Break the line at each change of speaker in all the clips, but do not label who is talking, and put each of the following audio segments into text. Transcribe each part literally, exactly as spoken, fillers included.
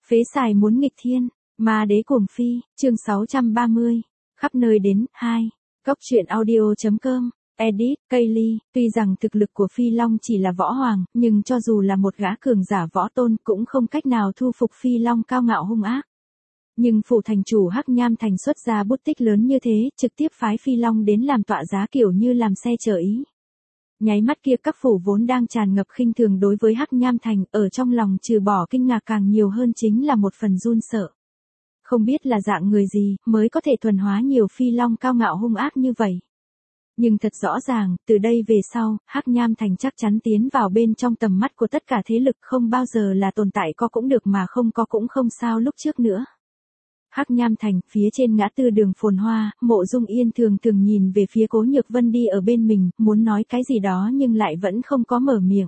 Phế xài muốn nghịch thiên, ma đế cuồng phi, chương sáu trăm ba mươi, khắp nơi đến, hai, Cốc truyện audio.com, edit, Kaylee, tuy rằng thực lực của Phi Long chỉ là võ hoàng, nhưng cho dù là một gã cường giả võ tôn cũng không cách nào thu phục Phi Long cao ngạo hung ác. Nhưng phủ thành chủ Hắc Nham Thành xuất ra bút tích lớn như thế, trực tiếp phái Phi Long đến làm tọa giá kiểu như làm xe chở ý. Nháy mắt kia các phủ vốn đang tràn ngập khinh thường đối với Hắc Nham Thành, ở trong lòng trừ bỏ kinh ngạc càng nhiều hơn chính là một phần run sợ. Không biết là dạng người gì mới có thể thuần hóa nhiều Phi Long cao ngạo hung ác như vậy. Nhưng thật rõ ràng, từ đây về sau, Hắc Nham Thành chắc chắn tiến vào bên trong tầm mắt của tất cả thế lực, không bao giờ là tồn tại có cũng được mà không có cũng không sao lúc trước nữa. Hắc Nham Thành, phía trên ngã tư đường phồn hoa, Mộ Dung Yên thường thường nhìn về phía Cố Nhược Vân đi ở bên mình, muốn nói cái gì đó nhưng lại vẫn không có mở miệng.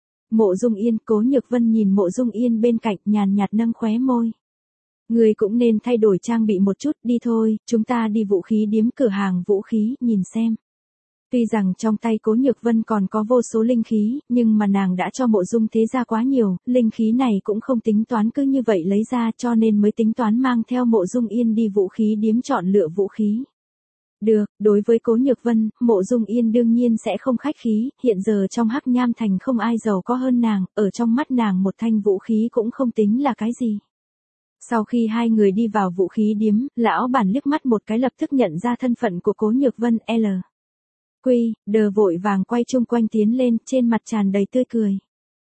Mộ Dung Yên, Cố Nhược Vân nhìn Mộ Dung Yên bên cạnh, nhàn nhạt nâng khóe môi. Người cũng nên thay đổi trang bị một chút, đi thôi, chúng ta đi vũ khí điếm cửa hàng vũ khí, nhìn xem. Tuy rằng trong tay Cố Nhược Vân còn có vô số linh khí, nhưng mà nàng đã cho Mộ Dung thế gia quá nhiều, linh khí này cũng không tính toán cứ như vậy lấy ra, cho nên mới tính toán mang theo Mộ Dung Yên đi vũ khí điếm chọn lựa vũ khí. Được, đối với Cố Nhược Vân, Mộ Dung Yên đương nhiên sẽ không khách khí, hiện giờ trong Hắc Nham Thành không ai giàu có hơn nàng, ở trong mắt nàng một thanh vũ khí cũng không tính là cái gì. Sau khi hai người đi vào vũ khí điếm, lão bản liếc mắt một cái lập tức nhận ra thân phận của Cố Nhược Vân. L. Quy, đờ vội vàng quay chung quanh tiến lên, trên mặt tràn đầy tươi cười.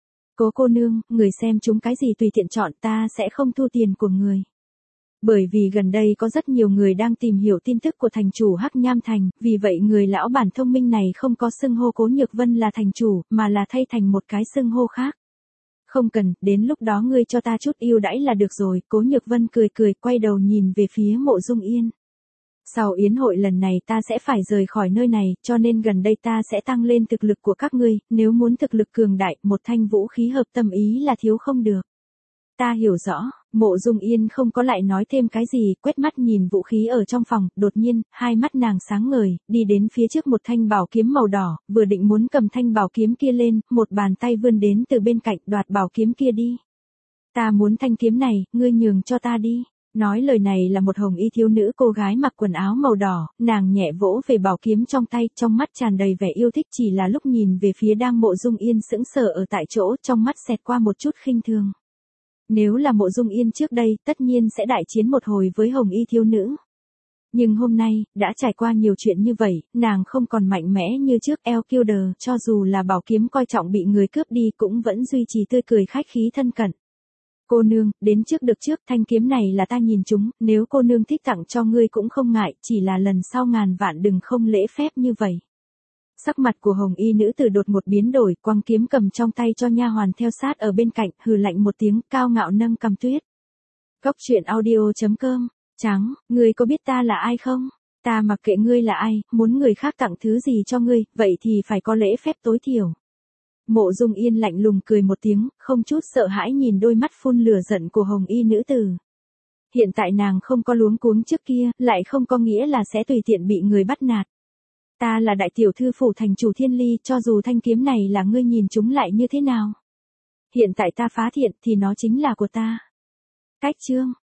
Cố cô nương, người xem chúng cái gì tùy tiện chọn, ta sẽ không thu tiền của người. Bởi vì gần đây có rất nhiều người đang tìm hiểu tin tức của thành chủ Hắc Nham Thành, vì vậy người lão bản thông minh này không có xưng hô Cố Nhược Vân là thành chủ, mà là thay thành một cái xưng hô khác. Không cần, đến lúc đó ngươi cho ta chút ưu đãi là được rồi. Cố Nhược Vân cười cười, quay đầu nhìn về phía Mộ Dung Yên. Sau yến hội lần này ta sẽ phải rời khỏi nơi này, cho nên gần đây ta sẽ tăng lên thực lực của các ngươi, nếu muốn thực lực cường đại, một thanh vũ khí hợp tâm ý là thiếu không được. Ta hiểu rõ. Mộ Dung Yên không có lại nói thêm cái gì, quét mắt nhìn vũ khí ở trong phòng, đột nhiên, hai mắt nàng sáng ngời, đi đến phía trước một thanh bảo kiếm màu đỏ, vừa định muốn cầm thanh bảo kiếm kia lên, một bàn tay vươn đến từ bên cạnh đoạt bảo kiếm kia đi. Ta muốn thanh kiếm này, ngươi nhường cho ta đi. Nói lời này là một hồng y thiếu nữ cô gái mặc quần áo màu đỏ, nàng nhẹ vỗ về bảo kiếm trong tay, trong mắt tràn đầy vẻ yêu thích, chỉ là lúc nhìn về phía đang Mộ Dung Yên sững sờ ở tại chỗ, trong mắt xẹt qua một chút khinh thường. Nếu là Mộ Dung Yên trước đây, tất nhiên sẽ đại chiến một hồi với hồng y thiếu nữ. Nhưng hôm nay, đã trải qua nhiều chuyện như vậy, nàng không còn mạnh mẽ như trước. Elkilder, cho dù là bảo kiếm coi trọng bị người cướp đi cũng vẫn duy trì tươi cười khách khí thân cận. Cô nương, đến trước được trước, thanh kiếm này là ta nhìn chúng, nếu cô nương thích tặng cho ngươi cũng không ngại, chỉ là lần sau ngàn vạn đừng không lễ phép như vậy. Sắc mặt của hồng y nữ tử đột một biến đổi, quăng kiếm cầm trong tay cho nha hoàn theo sát ở bên cạnh, hừ lạnh một tiếng, cao ngạo nâng cầm tuyết. Cốc truyện audio.com, trắng, ngươi có biết ta là ai không? Ta mặc kệ ngươi là ai, muốn người khác tặng thứ gì cho ngươi, vậy thì phải có lễ phép tối thiểu. Mộ Dung Yên lạnh lùng cười một tiếng, không chút sợ hãi nhìn đôi mắt phun lửa giận của hồng y nữ tử. Hiện tại nàng không có luống cuống trước kia, lại không có nghĩa là sẽ tùy tiện bị người bắt nạt. Ta là đại tiểu thư phủ thành chủ Thiên Ly, cho dù thanh kiếm này là ngươi nhìn chúng lại như thế nào. Hiện tại ta phá thiện thì nó chính là của ta. Cách chương,